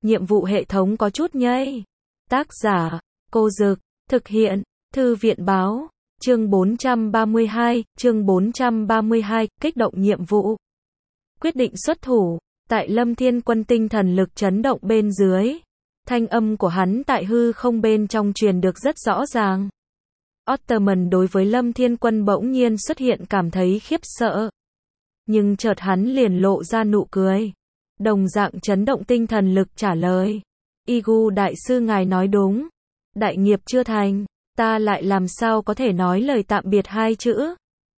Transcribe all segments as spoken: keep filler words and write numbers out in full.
nhiệm vụ hệ thống có chút nhây. Tác giả, Cô Dực, thực hiện, Thư viện báo, chương bốn trăm ba mươi hai, chương bốn trăm ba mươi hai, kích động nhiệm vụ. Quyết định xuất thủ, tại Lâm Thiên Quân tinh thần lực chấn động bên dưới. Thanh âm của hắn tại hư không bên trong truyền được rất rõ ràng. Ottoman đối với Lâm Thiên Quân bỗng nhiên xuất hiện cảm thấy khiếp sợ. Nhưng chợt hắn liền lộ ra nụ cười. Đồng dạng chấn động tinh thần lực trả lời. Igu đại sư ngài nói đúng. Đại nghiệp chưa thành, ta lại làm sao có thể nói lời tạm biệt hai chữ.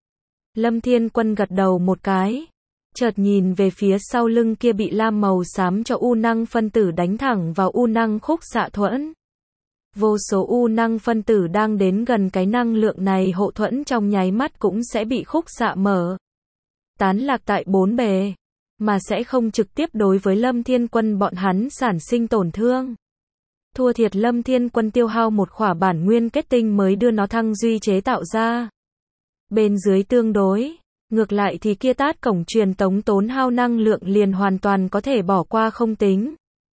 Lâm Thiên Quân gật đầu một cái. Chợt nhìn về phía sau lưng kia bị lam màu xám cho u năng phân tử đánh thẳng vào u năng khúc xạ thuẫn. Vô số u năng phân tử đang đến gần cái năng lượng này hộ thuẫn trong nháy mắt cũng sẽ bị khúc xạ mở. Tán lạc tại bốn bề, mà sẽ không trực tiếp đối với Lâm Thiên Quân bọn hắn sản sinh tổn thương. Thua thiệt Lâm Thiên Quân tiêu hao một khỏa bản nguyên kết tinh mới đưa nó thăng duy chế tạo ra. Bên dưới tương đối, ngược lại thì kia tát cổng truyền tống tốn hao năng lượng liền hoàn toàn có thể bỏ qua không tính.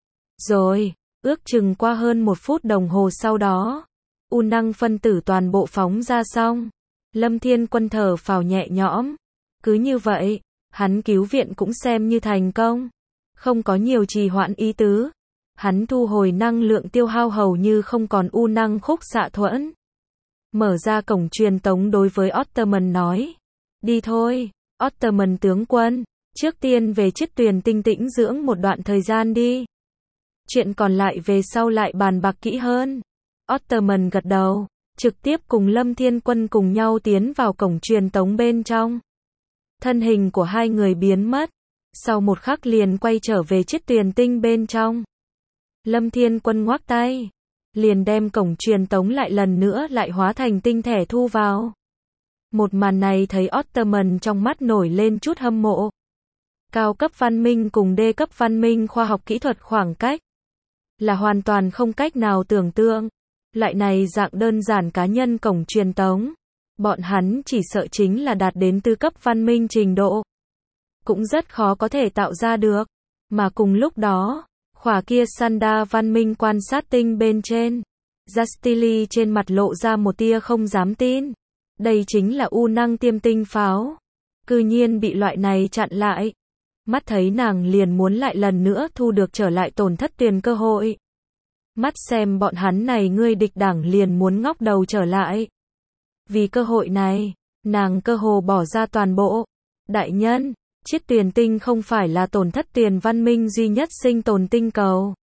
Rồi, ước chừng qua hơn một phút đồng hồ sau đó, u năng phân tử toàn bộ phóng ra xong. Lâm Thiên Quân thở phào nhẹ nhõm. Cứ như vậy, hắn cứu viện cũng xem như thành công. Không có nhiều trì hoãn ý tứ. Hắn thu hồi năng lượng tiêu hao hầu như không còn u năng khúc xạ thuẫn. Mở ra cổng truyền tống đối với Ottoman nói. Đi thôi, Ottoman tướng quân, trước tiên về chiếc tuyền tinh tĩnh dưỡng một đoạn thời gian đi. Chuyện còn lại về sau lại bàn bạc kỹ hơn. Ottoman gật đầu, trực tiếp cùng Lâm Thiên Quân cùng nhau tiến vào cổng truyền tống bên trong. Thân hình của hai người biến mất, sau một khắc liền quay trở về chiếc tuyền tinh bên trong. Lâm Thiên Quân ngoắc tay, liền đem cổng truyền tống lại lần nữa lại hóa thành tinh thể thu vào. Một màn này thấy Ottoman trong mắt nổi lên chút hâm mộ. Cao cấp văn minh cùng đê cấp văn minh khoa học kỹ thuật khoảng cách là hoàn toàn không cách nào tưởng tượng. Loại này dạng đơn giản cá nhân cổng truyền tống, bọn hắn chỉ sợ chính là đạt đến tư cấp văn minh trình độ. Cũng rất khó có thể tạo ra được. Mà cùng lúc đó, khỏa kia Sanda văn minh quan sát tinh bên trên. Justili trên mặt lộ ra một tia không dám tin. Đây chính là u năng tiêm tinh pháo. Cư nhiên bị loại này chặn lại. Mắt thấy nàng liền muốn lại lần nữa thu được trở lại tổn thất tiền cơ hội. Mắt xem bọn hắn này ngươi địch đảng liền muốn ngóc đầu trở lại. Vì cơ hội này, nàng cơ hồ bỏ ra toàn bộ. Đại nhân, chiếc tuyền tinh không phải là tổn thất tiền văn minh duy nhất sinh tồn tinh cầu.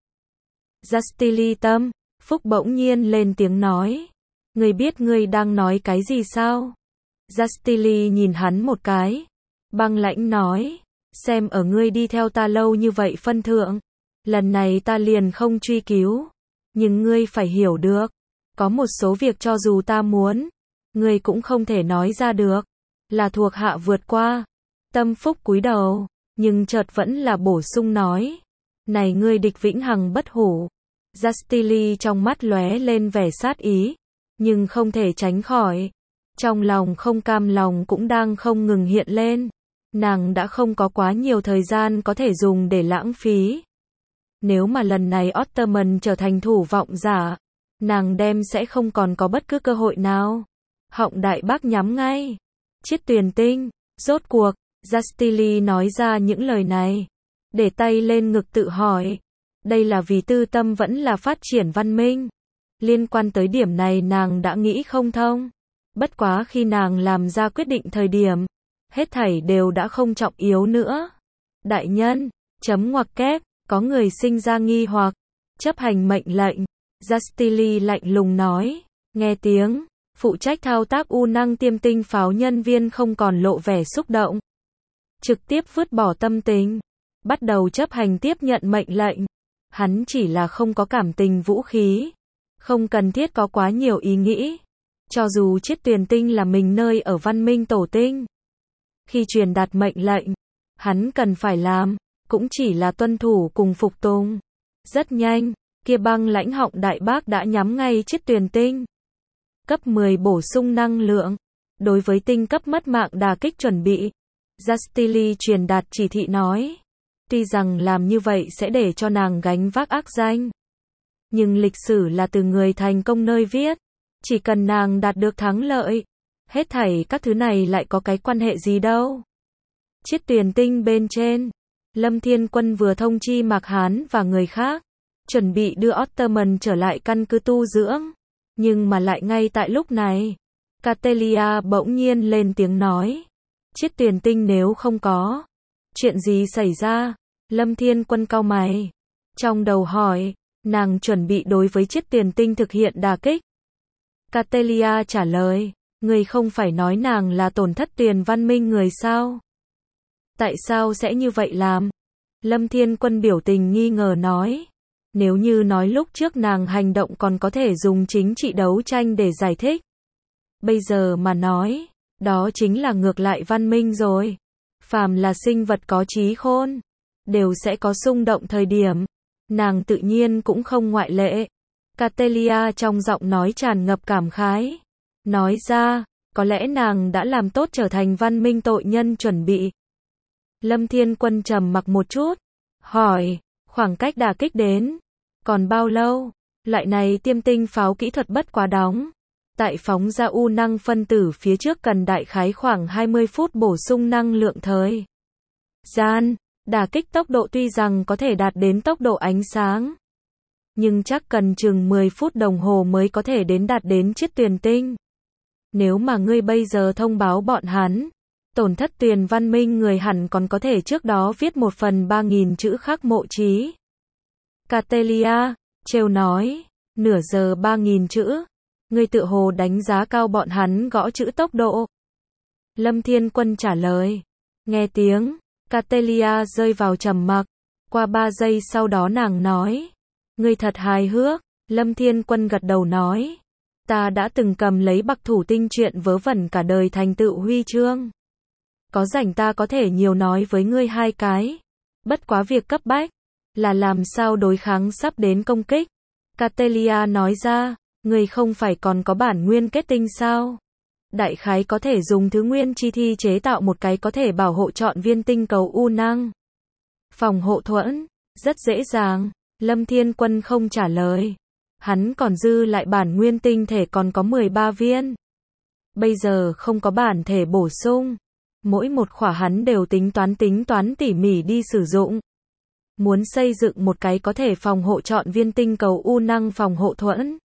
Justili tâm, Phúc bỗng nhiên lên tiếng nói. Ngươi biết ngươi đang nói cái gì sao? Justili nhìn hắn một cái. Băng lãnh nói. Xem ở ngươi đi theo ta lâu như vậy phân thượng. Lần này ta liền không truy cứu. Nhưng ngươi phải hiểu được. Có một số việc cho dù ta muốn. Ngươi cũng không thể nói ra được. Là thuộc hạ vượt qua. Tâm Phúc cúi đầu. Nhưng chợt vẫn là bổ sung nói. Này ngươi địch vĩnh hằng bất hủ. Justili trong mắt lóe lên vẻ sát ý. Nhưng không thể tránh khỏi. Trong lòng không cam lòng cũng đang không ngừng hiện lên. Nàng đã không có quá nhiều thời gian có thể dùng để lãng phí. Nếu mà lần này Ottoman trở thành thủ vọng giả, nàng đem sẽ không còn có bất cứ cơ hội nào. Họng đại bác nhắm ngay. Chiếc tuyền tinh, rốt cuộc, Justili nói ra những lời này. Để tay lên ngực tự hỏi. Đây là vì tư tâm vẫn là phát triển văn minh. Liên quan tới điểm này nàng đã nghĩ không thông. Bất quá khi nàng làm ra quyết định thời điểm, hết thảy đều đã không trọng yếu nữa. Đại nhân, chấm ngoặc kép, có người sinh ra nghi hoặc, chấp hành mệnh lệnh. Justili lạnh lùng nói, nghe tiếng, phụ trách thao tác u năng tiêm tinh pháo nhân viên không còn lộ vẻ xúc động. Trực tiếp vứt bỏ tâm tình, bắt đầu chấp hành tiếp nhận mệnh lệnh. Hắn chỉ là không có cảm tình vũ khí, không cần thiết có quá nhiều ý nghĩ. Cho dù chiếc tuyền tinh là mình nơi ở văn minh tổ tinh. Khi truyền đạt mệnh lệnh, hắn cần phải làm, cũng chỉ là tuân thủ cùng phục tùng. Rất nhanh, kia băng lãnh họng đại bác đã nhắm ngay chiếc tuyền tinh. Cấp mười bổ sung năng lượng. Đối với tinh cấp mất mạng đả kích chuẩn bị. Justili truyền đạt chỉ thị nói. Tuy rằng làm như vậy sẽ để cho nàng gánh vác ác danh. Nhưng lịch sử là từ người thành công nơi viết. Chỉ cần nàng đạt được thắng lợi. Hết thảy các thứ này lại có cái quan hệ gì đâu. Chiết Tuyền Tinh bên trên. Lâm Thiên Quân vừa thông chi Mạc Hán và người khác. Chuẩn bị đưa Ottoman trở lại căn cứ tu dưỡng. Nhưng mà lại ngay tại lúc này. Catelia bỗng nhiên lên tiếng nói. Chiết Tuyền Tinh nếu không có. Chuyện gì xảy ra? Lâm Thiên Quân cau mày. Trong đầu hỏi. Nàng chuẩn bị đối với Chiết Tuyền Tinh thực hiện đả kích. Catelia trả lời. Người không phải nói nàng là tổn thất tiền văn minh người sao? Tại sao sẽ như vậy làm? Lâm Thiên Quân biểu tình nghi ngờ nói. Nếu như nói lúc trước nàng hành động còn có thể dùng chính trị đấu tranh để giải thích. Bây giờ mà nói, đó chính là ngược lại văn minh rồi. Phàm là sinh vật có trí khôn, đều sẽ có xung động thời điểm. Nàng tự nhiên cũng không ngoại lệ. Catelia trong giọng nói tràn ngập cảm khái. Nói ra, có lẽ nàng đã làm tốt trở thành văn minh tội nhân chuẩn bị. Lâm Thiên Quân trầm mặc một chút. Hỏi, khoảng cách đả kích đến. Còn bao lâu? Loại này tiêm tinh pháo kỹ thuật bất quá đóng. Tại phóng ra u năng phân tử phía trước cần đại khái khoảng hai mươi phút bổ sung năng lượng thời gian. Đả kích tốc độ tuy rằng có thể đạt đến tốc độ ánh sáng. Nhưng chắc cần chừng mười phút đồng hồ mới có thể đến đạt đến Chiết Tuyền Tinh. Nếu mà ngươi bây giờ thông báo bọn hắn, tổn thất Tuyền văn minh người hẳn còn có thể trước đó viết một phần ba nghìn chữ khắc mộ chí. Catelia, trêu nói, nửa giờ ba nghìn chữ. Ngươi tự hồ đánh giá cao bọn hắn gõ chữ tốc độ. Lâm Thiên Quân trả lời. Nghe tiếng, Catelia rơi vào trầm mặc. Qua ba giây sau đó nàng nói. Ngươi thật hài hước. Lâm Thiên Quân gật đầu nói. Ta đã từng cầm lấy Bạc Thủ Tinh chuyện vớ vẩn cả đời thành tựu huy chương. Có rảnh ta có thể nhiều nói với ngươi hai cái. Bất quá việc cấp bách là làm sao đối kháng sắp đến công kích. Catelia nói ra, ngươi không phải còn có bản nguyên kết tinh sao? Đại khái có thể dùng thứ nguyên chi thi chế tạo một cái có thể bảo hộ trọn viên tinh cầu u năng. Phòng hộ thuẫn, rất dễ dàng. Lâm Thiên Quân không trả lời. Hắn còn dư lại bản nguyên tinh thể còn có mười ba viên. Bây giờ không có bản thể bổ sung. Mỗi một khỏa hắn đều tính toán tính toán tỉ mỉ đi sử dụng. Muốn xây dựng một cái có thể phòng hộ trọn viên tinh cầu u năng phòng hộ thuẫn.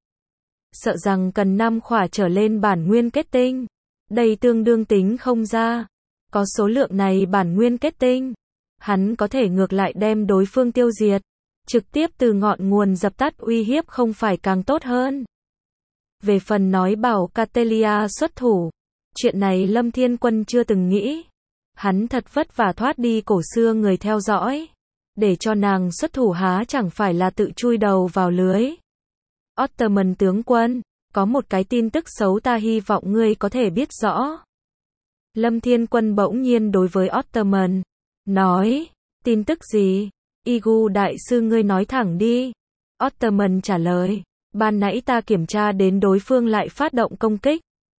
Sợ rằng cần năm khỏa trở lên bản nguyên kết tinh. Đây tương đương tính không ra. Có số lượng này bản nguyên kết tinh. Hắn có thể ngược lại đem đối phương tiêu diệt. Trực tiếp từ ngọn nguồn dập tắt uy hiếp không phải càng tốt hơn. Về phần nói bảo Catelia xuất thủ. Chuyện này Lâm Thiên Quân chưa từng nghĩ. Hắn thật vất vả thoát đi cổ xưa người theo dõi. Để cho nàng xuất thủ há chẳng phải là tự chui đầu vào lưới. Ottoman tướng quân, có một cái tin tức xấu ta hy vọng ngươi có thể biết rõ. Lâm Thiên Quân bỗng nhiên đối với Ottoman nói, tin tức gì? Igu đại sư ngươi nói thẳng đi. Ottoman trả lời, ban nãy ta kiểm tra đến đối phương lại phát động công kích.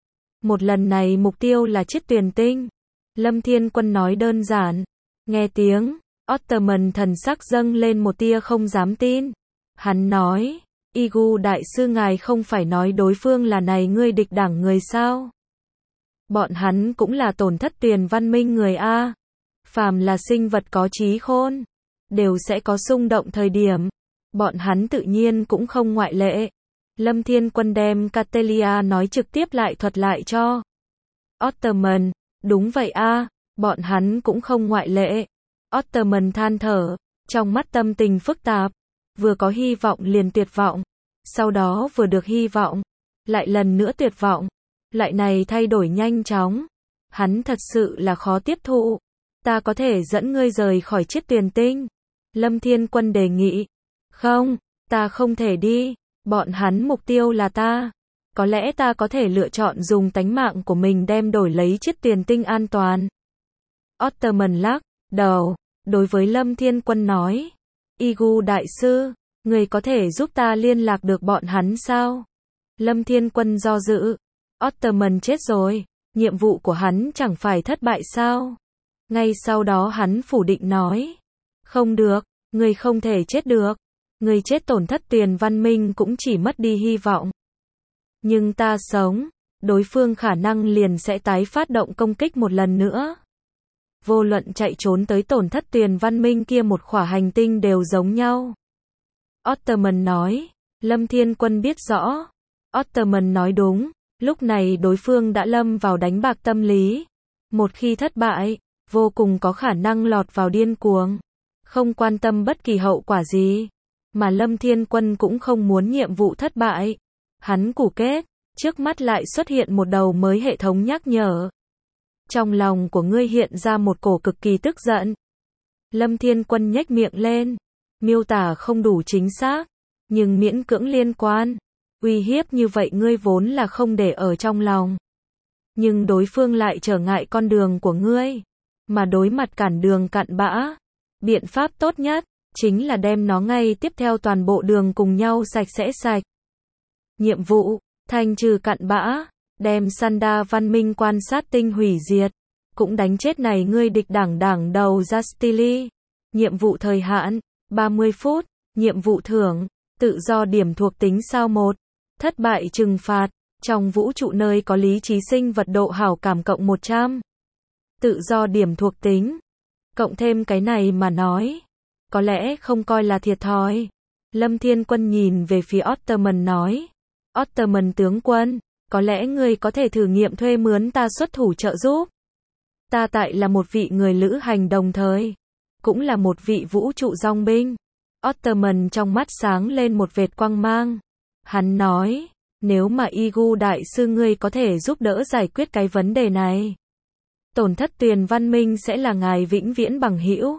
Một lần này mục tiêu là Chiết Tuyền Tinh. Lâm Thiên Quân nói đơn giản. Nghe tiếng, Ottoman thần sắc dâng lên một tia không dám tin. Hắn nói, Igu đại sư ngài không phải nói đối phương là này ngươi địch đảng người sao? Bọn hắn cũng là tổn thất Tuyền văn minh người a. Phàm là sinh vật có trí khôn, đều sẽ có xung động thời điểm. Bọn hắn tự nhiên cũng không ngoại lệ. Lâm Thiên Quân đem Catelia nói trực tiếp lại thuật lại cho Ottoman. Đúng vậy a, bọn hắn cũng không ngoại lệ. Ottoman than thở, trong mắt tâm tình phức tạp. Vừa có hy vọng liền tuyệt vọng. Sau đó vừa được hy vọng, lại lần nữa tuyệt vọng. Lại này thay đổi nhanh chóng. Hắn thật sự là khó tiếp thụ. Ta có thể dẫn ngươi rời khỏi Chiết Tuyền Tinh. Lâm Thiên Quân đề nghị. Không, ta không thể đi. Bọn hắn mục tiêu là ta. Có lẽ ta có thể lựa chọn dùng tánh mạng của mình đem đổi lấy Chiết Tuyền Tinh an toàn. Ottoman lắc đầu, đối với Lâm Thiên Quân nói. Igu đại sư, người có thể giúp ta liên lạc được bọn hắn sao? Lâm Thiên Quân do dự. Ottoman chết rồi, nhiệm vụ của hắn chẳng phải thất bại sao? Ngay sau đó hắn phủ định nói. Không được, ngươi không thể chết được. Ngươi chết tổn thất Tuyền Văn Minh cũng chỉ mất đi hy vọng. Nhưng ta sống, đối phương khả năng liền sẽ tái phát động công kích một lần nữa. Vô luận chạy trốn tới tổn thất Tuyền Văn Minh kia một khỏa hành tinh đều giống nhau. Ottoman nói, Lâm Thiên Quân biết rõ. Ottoman nói đúng, lúc này đối phương đã lâm vào đánh bạc tâm lý. Một khi thất bại, vô cùng có khả năng lọt vào điên cuồng. Không quan tâm bất kỳ hậu quả gì. Mà Lâm Thiên Quân cũng không muốn nhiệm vụ thất bại. Hắn củ kết, trước mắt lại xuất hiện một đầu mới hệ thống nhắc nhở. Trong lòng của ngươi hiện ra một cổ cực kỳ tức giận. Lâm Thiên Quân nhếch miệng lên. Miêu tả không đủ chính xác, nhưng miễn cưỡng liên quan. Uy hiếp như vậy ngươi vốn là không để ở trong lòng. Nhưng đối phương lại trở ngại con đường của ngươi. Mà đối mặt cản đường cặn bã. Biện pháp tốt nhất, chính là đem nó ngay tiếp theo toàn bộ đường cùng nhau sạch sẽ sạch. Nhiệm vụ, thanh trừ cặn bã, đem Sanda văn minh quan sát tinh hủy diệt. Cũng đánh chết này ngươi địch đảng đảng đầu Justili. Nhiệm vụ thời hạn, ba mươi phút. Nhiệm vụ thưởng, tự do điểm thuộc tính sao một. Thất bại trừng phạt, trong vũ trụ nơi có lý trí sinh vật độ hảo cảm cộng một trăm. Tự do điểm thuộc tính. Cộng thêm cái này mà nói. Có lẽ không coi là thiệt thòi. Lâm Thiên Quân nhìn về phía Ottoman nói. Ottoman tướng quân, có lẽ ngươi có thể thử nghiệm thuê mướn ta xuất thủ trợ giúp. Ta tại là một vị người lữ hành đồng thời. Cũng là một vị vũ trụ dòng binh. Ottoman trong mắt sáng lên một vệt quang mang. Hắn nói, nếu mà Igu đại sư ngươi có thể giúp đỡ giải quyết cái vấn đề này. Tổn thất Tuyền Văn Minh sẽ là ngài vĩnh viễn bằng hữu.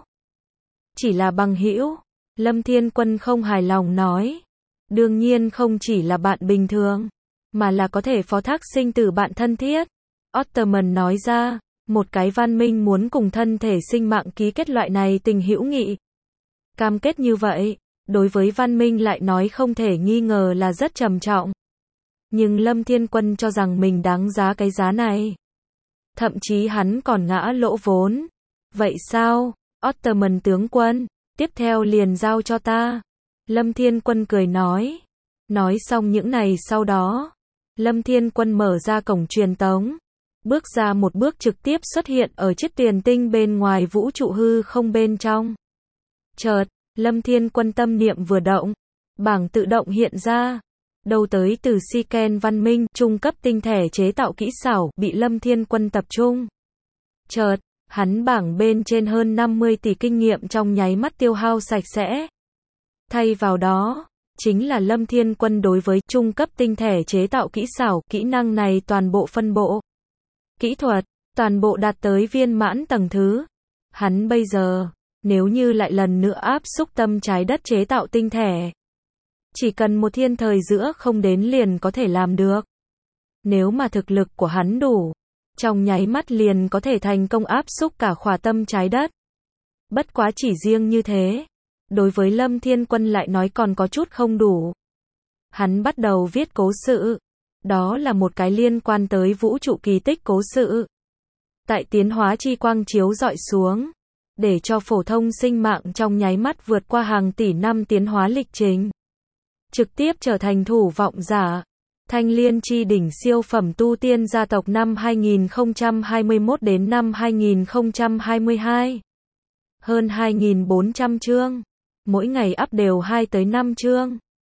Chỉ là bằng hữu, Lâm Thiên Quân không hài lòng nói. Đương nhiên không chỉ là bạn bình thường, mà là có thể phó thác sinh tử bạn thân thiết. Ottoman nói ra, một cái văn minh muốn cùng thân thể sinh mạng ký kết loại này tình hữu nghị. Cam kết như vậy, đối với văn minh lại nói không thể nghi ngờ là rất trầm trọng. Nhưng Lâm Thiên Quân cho rằng mình đáng giá cái giá này. Thậm chí hắn còn ngã lỗ vốn. Vậy sao, Ottoman tướng quân, tiếp theo liền giao cho ta. Lâm Thiên Quân cười nói. Nói xong những này sau đó, Lâm Thiên Quân mở ra cổng truyền tống. Bước ra một bước trực tiếp xuất hiện ở chiếc tiền tinh bên ngoài vũ trụ hư không bên trong. Chợt, Lâm Thiên Quân tâm niệm vừa động, bảng tự động hiện ra. Đầu tới từ Siken văn minh, trung cấp tinh thể chế tạo kỹ xảo, bị Lâm Thiên Quân tập trung. Chợt, hắn bảng bên trên hơn năm mươi tỷ kinh nghiệm trong nháy mắt tiêu hao sạch sẽ. Thay vào đó, chính là Lâm Thiên Quân đối với trung cấp tinh thể chế tạo kỹ xảo, kỹ năng này toàn bộ phân bộ. Kỹ thuật, toàn bộ đạt tới viên mãn tầng thứ. Hắn bây giờ, nếu như lại lần nữa áp xúc tâm trái đất chế tạo tinh thể, chỉ cần một thiên thời giữa không đến liền có thể làm được. Nếu mà thực lực của hắn đủ, trong nháy mắt liền có thể thành công áp xúc cả khỏa tâm trái đất. Bất quá chỉ riêng như thế, đối với Lâm Thiên Quân lại nói còn có chút không đủ. Hắn bắt đầu viết cố sự. Đó là một cái liên quan tới vũ trụ kỳ tích cố sự. Tại tiến hóa chi quang chiếu rọi xuống, để cho phổ thông sinh mạng trong nháy mắt vượt qua hàng tỷ năm tiến hóa lịch trình. Trực tiếp trở thành thủ vọng giả. Thanh Liên chi đỉnh siêu phẩm tu tiên gia tộc năm hai nghìn không trăm hai mươi mốt đến năm hai nghìn không trăm hai mươi hai. Hơn hai nghìn bốn trăm chương. Mỗi ngày up đều hai tới năm chương.